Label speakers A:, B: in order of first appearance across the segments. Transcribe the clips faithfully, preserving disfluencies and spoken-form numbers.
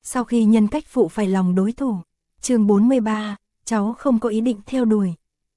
A: Sau khi nhân cách phụ phải lòng đối thủ. Chương bốn mươi ba, cháu không có ý định theo đuổi.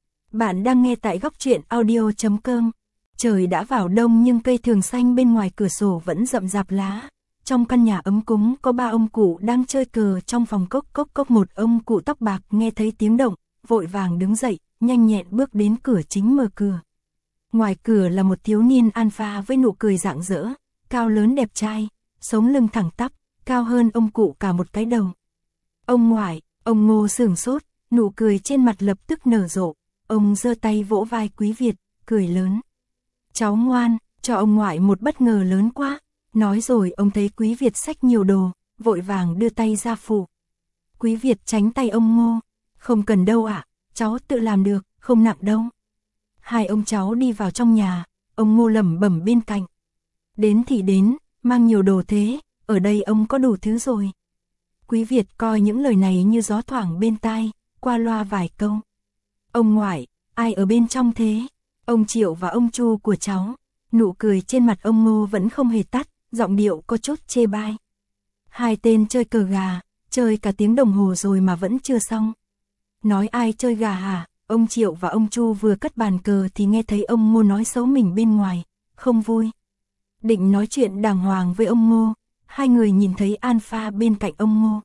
A: Bạn đang nghe tại góc truyện audio chấm com. Trời đã vào đông nhưng cây thường xanh bên ngoài cửa sổ vẫn rậm rạp lá. Trong căn nhà ấm cúng có ba ông cụ đang chơi cờ trong phòng cốc cốc cốc. Một ông cụ tóc bạc nghe thấy tiếng động, vội vàng đứng dậy, nhanh nhẹn bước đến cửa chính mở cửa. Ngoài cửa là một thiếu niên alpha với nụ cười rạng rỡ, cao lớn đẹp trai, sống lưng thẳng tắp, cao hơn ông cụ cả một cái đầu. Ông ngoại, ông Ngô sửng sốt, nụ cười trên mặt lập tức nở rộ, ông giơ tay vỗ vai Quý Việt, cười lớn. Cháu ngoan, cho ông ngoại một bất ngờ lớn quá. Nói rồi ông thấy Quý Việt xách nhiều đồ, vội vàng đưa tay ra phụ. Quý Việt tránh tay ông Ngô. Không cần đâu ạ, cháu tự làm được, không nặng đâu. Hai ông cháu đi vào trong nhà, ông Ngô lẩm bẩm bên cạnh. Đến thì đến, mang nhiều đồ thế, ở đây ông có đủ thứ rồi. Quý Việt coi những lời này như gió thoảng bên tai, qua loa vài câu. Ông ngoại, ai ở bên trong thế? Ông Triệu và ông Chu của cháu. Nụ cười trên mặt ông Ngô vẫn không hề tắt, giọng điệu có chút chê bai. Hai tên chơi cờ gà, chơi cả tiếng đồng hồ rồi mà vẫn chưa xong. Nói ai chơi gà hả? Ông Triệu và ông Chu vừa cất bàn cờ thì nghe thấy ông Ngô nói xấu mình bên ngoài, không vui. Định nói chuyện đàng hoàng với ông Ngô, hai người nhìn thấy alpha bên cạnh ông Ngô.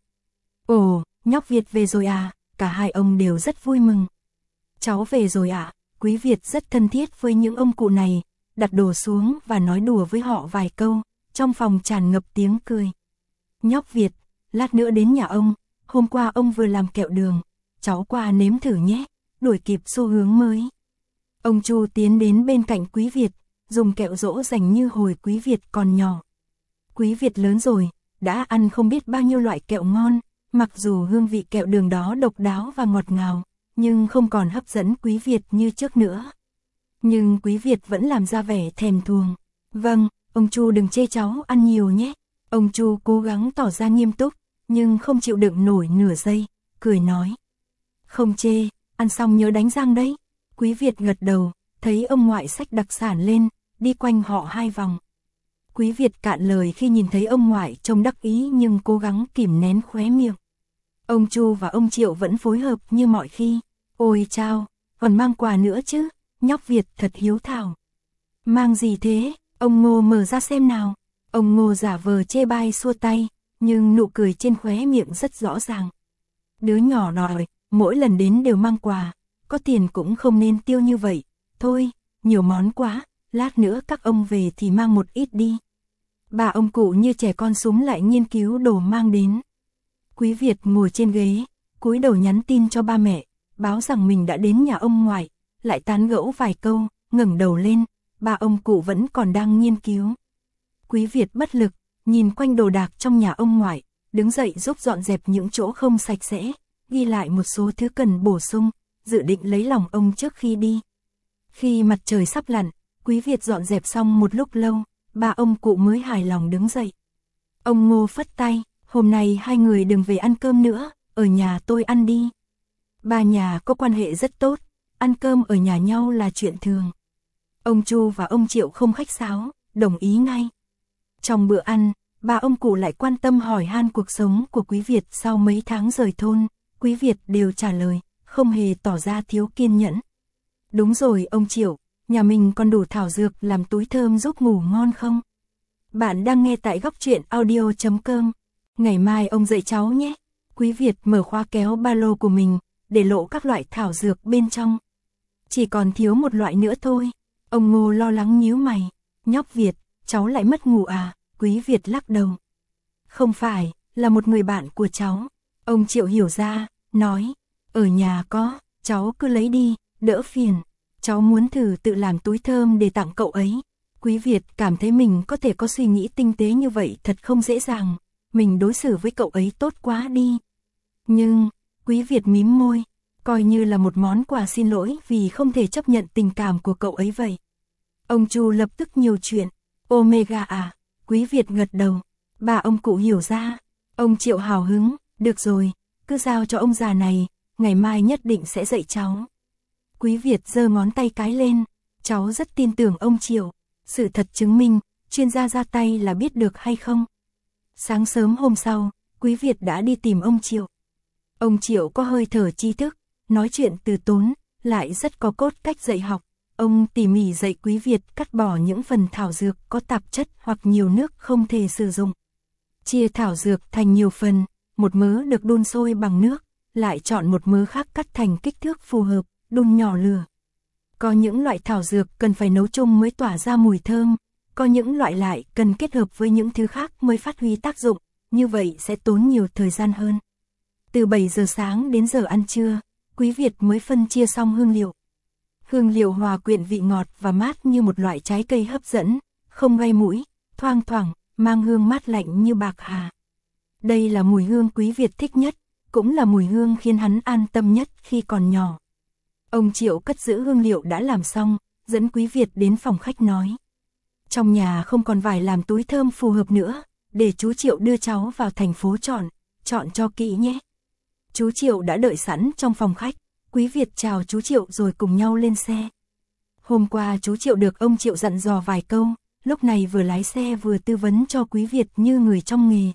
A: Ồ, nhóc Việt về rồi à? Cả hai ông đều rất vui mừng. Cháu về rồi ạ. À? Quý Việt rất thân thiết với những ông cụ này, đặt đồ xuống và nói đùa với họ vài câu, trong phòng tràn ngập tiếng cười. Nhóc Việt, lát nữa đến nhà ông, hôm qua ông vừa làm kẹo đường, cháu qua nếm thử nhé, đuổi kịp xu hướng mới. Ông Chu tiến đến bên cạnh Quý Việt, dùng kẹo dỗ dành như hồi Quý Việt còn nhỏ. Quý Việt lớn rồi, đã ăn không biết bao nhiêu loại kẹo ngon, mặc dù hương vị kẹo đường đó độc đáo và ngọt ngào, nhưng không còn hấp dẫn Quý Việt như trước nữa. Nhưng Quý Việt vẫn làm ra vẻ thèm thuồng. Vâng, ông Chu đừng chê cháu ăn nhiều nhé. Ông Chu cố gắng tỏ ra nghiêm túc, nhưng không chịu đựng nổi nửa giây, cười nói. Không chê, ăn xong nhớ đánh răng đấy. Quý Việt gật đầu, thấy ông ngoại xách đặc sản lên, đi quanh họ hai vòng. Quý Việt cạn lời khi nhìn thấy ông ngoại trông đắc ý nhưng cố gắng kìm nén khóe miệng. Ông Chu và ông Triệu vẫn phối hợp như mọi khi. Ôi chao, còn mang quà nữa chứ, nhóc Việt thật hiếu thảo. Mang gì thế? Ông Ngô mở ra xem nào. Ông Ngô giả vờ chê bai xua tay, nhưng nụ cười trên khóe miệng rất rõ ràng. Đứa nhỏ nòi, mỗi lần đến đều mang quà, có tiền cũng không nên tiêu như vậy. Thôi, nhiều món quá, lát nữa các ông về thì mang một ít đi. Bà ông cụ như trẻ con súm lại nghiên cứu đồ mang đến. Quý Việt ngồi trên ghế, cúi đầu nhắn tin cho ba mẹ, báo rằng mình đã đến nhà ông ngoại, lại tán gẫu vài câu, ngẩng đầu lên, ba ông cụ vẫn còn đang nghiên cứu. Quý Việt bất lực, nhìn quanh đồ đạc trong nhà ông ngoại, đứng dậy giúp dọn dẹp những chỗ không sạch sẽ, ghi lại một số thứ cần bổ sung, dự định lấy lòng ông trước khi đi. Khi mặt trời sắp lặn, Quý Việt dọn dẹp xong một lúc lâu, ba ông cụ mới hài lòng đứng dậy. Ông Ngô phất tay, hôm nay hai người đừng về ăn cơm nữa, ở nhà tôi ăn đi. Ba nhà có quan hệ rất tốt, ăn cơm ở nhà nhau là chuyện thường. Ông Chu và ông Triệu không khách sáo, đồng ý ngay. Trong bữa ăn, ba ông cụ lại quan tâm hỏi han cuộc sống của Quý Việt sau mấy tháng rời thôn. Quý Việt đều trả lời, không hề tỏ ra thiếu kiên nhẫn. Đúng rồi ông Triệu, nhà mình còn đủ thảo dược làm túi thơm giúp ngủ ngon không? Bạn đang nghe tại góc truyện audio chấm com. Ngày mai ông dạy cháu nhé. Quý Việt mở khóa kéo ba lô của mình, để lộ các loại thảo dược bên trong. Chỉ còn thiếu một loại nữa thôi. Ông Ngô lo lắng nhíu mày. Nhóc Việt, cháu lại mất ngủ à? Quý Việt lắc đầu. Không phải, là một người bạn của cháu. Ông Triệu hiểu ra, nói. Ở nhà có, cháu cứ lấy đi, đỡ phiền. Cháu muốn thử tự làm túi thơm để tặng cậu ấy. Quý Việt cảm thấy mình có thể có suy nghĩ tinh tế như vậy thật không dễ dàng. Mình đối xử với cậu ấy tốt quá đi. Nhưng, Quý Việt mím môi, coi như là một món quà xin lỗi vì không thể chấp nhận tình cảm của cậu ấy vậy. Ông Chu lập tức nhiều chuyện. Omega à? Quý Việt gật đầu. Ba ông cụ hiểu ra. Ông Triệu hào hứng. Được rồi, cứ giao cho ông già này, ngày mai nhất định sẽ dạy cháu. Quý Việt giơ ngón tay cái lên. Cháu rất tin tưởng ông Triệu. Sự thật chứng minh, chuyên gia ra tay là biết được hay không. Sáng sớm hôm sau, Quý Việt đã đi tìm ông Triệu. Ông Triệu có hơi thở trí thức, nói chuyện từ tốn, lại rất có cốt cách dạy học. Ông tỉ mỉ dạy Quý Việt cắt bỏ những phần thảo dược có tạp chất hoặc nhiều nước không thể sử dụng. Chia thảo dược thành nhiều phần, một mớ được đun sôi bằng nước, lại chọn một mớ khác cắt thành kích thước phù hợp, đun nhỏ lửa. Có những loại thảo dược cần phải nấu chung mới tỏa ra mùi thơm, có những loại lại cần kết hợp với những thứ khác mới phát huy tác dụng, như vậy sẽ tốn nhiều thời gian hơn. Từ bảy giờ sáng đến giờ ăn trưa, Quý Việt mới phân chia xong hương liệu. Hương liệu hòa quyện vị ngọt và mát như một loại trái cây hấp dẫn, không gây mũi, thoang thoảng, mang hương mát lạnh như bạc hà. Đây là mùi hương Quý Việt thích nhất, cũng là mùi hương khiến hắn an tâm nhất khi còn nhỏ. Ông Triệu cất giữ hương liệu đã làm xong, dẫn Quý Việt đến phòng khách nói. Trong nhà không còn vải làm túi thơm phù hợp nữa, để chú Triệu đưa cháu vào thành phố chọn, chọn cho kỹ nhé. Chú Triệu đã đợi sẵn trong phòng khách, Quý Việt chào chú Triệu rồi cùng nhau lên xe. Hôm qua chú Triệu được ông Triệu dặn dò vài câu, lúc này vừa lái xe vừa tư vấn cho Quý Việt như người trong nghề.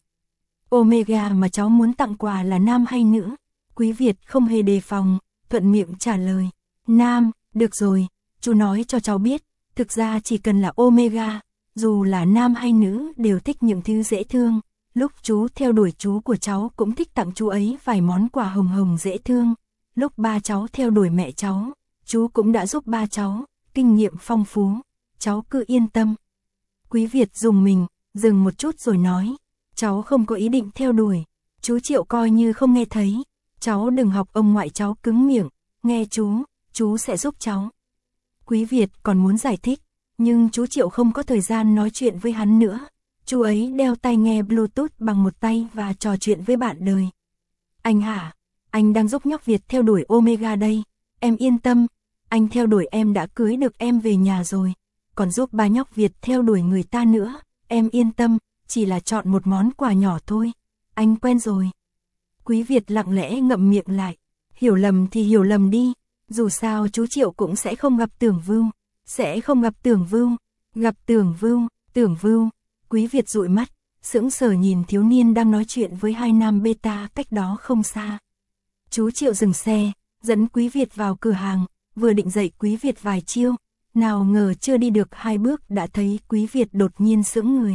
A: Omega mà cháu muốn tặng quà là nam hay nữ? Quý Việt không hề đề phòng, thuận miệng trả lời. Nam, được rồi, chú nói cho cháu biết, thực ra chỉ cần là Omega, dù là nam hay nữ đều thích những thứ dễ thương. Lúc chú theo đuổi chú của cháu cũng thích tặng chú ấy vài món quà hồng hồng dễ thương. Lúc ba cháu theo đuổi mẹ cháu, chú cũng đã giúp ba cháu, kinh nghiệm phong phú, cháu cứ yên tâm. Quý Việt dùng mình, dừng một chút rồi nói, cháu không có ý định theo đuổi. Chú Triệu coi như không nghe thấy, cháu đừng học ông ngoại cháu cứng miệng, nghe chú, chú sẽ giúp cháu. Quý Việt còn muốn giải thích, nhưng chú Triệu không có thời gian nói chuyện với hắn nữa. Chú ấy đeo tai nghe Bluetooth bằng một tay và trò chuyện với bạn đời. Anh hả? Anh đang giúp nhóc Việt theo đuổi Omega đây. Em yên tâm, anh theo đuổi em đã cưới được em về nhà rồi. Còn giúp ba nhóc Việt theo đuổi người ta nữa. Em yên tâm, chỉ là chọn một món quà nhỏ thôi. Anh quen rồi. Quý Việt lặng lẽ ngậm miệng lại. Hiểu lầm thì hiểu lầm đi. Dù sao chú Triệu cũng sẽ không gặp Tưởng Vưu. Sẽ không gặp Tưởng Vưu. Gặp Tưởng Vưu, Tưởng Vưu. Quý Việt dụi mắt, sững sờ nhìn thiếu niên đang nói chuyện với hai nam beta cách đó không xa. Chú Triệu dừng xe, dẫn Quý Việt vào cửa hàng, vừa định dạy Quý Việt vài chiêu, nào ngờ chưa đi được hai bước đã thấy Quý Việt đột nhiên sững người.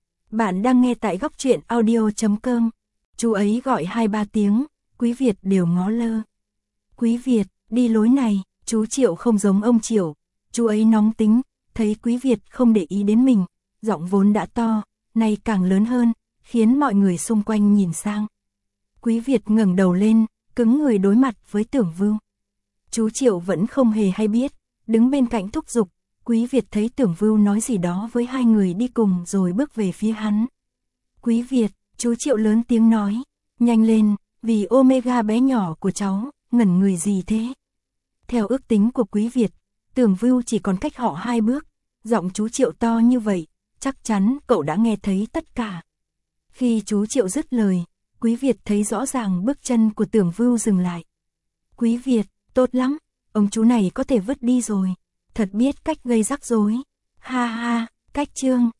A: Bạn đang nghe tại góc truyện audio chấm com. Chú ấy gọi hai ba tiếng, Quý Việt đều ngó lơ. Quý Việt, đi lối này, chú Triệu không giống ông Triệu, chú ấy nóng tính, thấy Quý Việt không để ý đến mình. Giọng vốn đã to, nay càng lớn hơn, khiến mọi người xung quanh nhìn sang. Quý Việt ngẩng đầu lên, cứng người đối mặt với Tưởng Vưu. Chú Triệu vẫn không hề hay biết, đứng bên cạnh thúc giục. Quý Việt thấy Tưởng Vưu nói gì đó với hai người đi cùng rồi bước về phía hắn. Quý Việt, chú Triệu lớn tiếng nói, nhanh lên, vì Omega bé nhỏ của cháu, ngẩn người gì thế? Theo ước tính của Quý Việt, Tưởng Vưu chỉ còn cách họ hai bước, giọng chú Triệu to như vậy. Chắc chắn cậu đã nghe thấy tất cả. Khi chú Triệu dứt lời, Quý Việt thấy rõ ràng bước chân của Tưởng Vưu dừng lại. Quý Việt, tốt lắm, ông chú này có thể vứt đi rồi. Thật biết cách gây rắc rối. Ha ha, cách chương.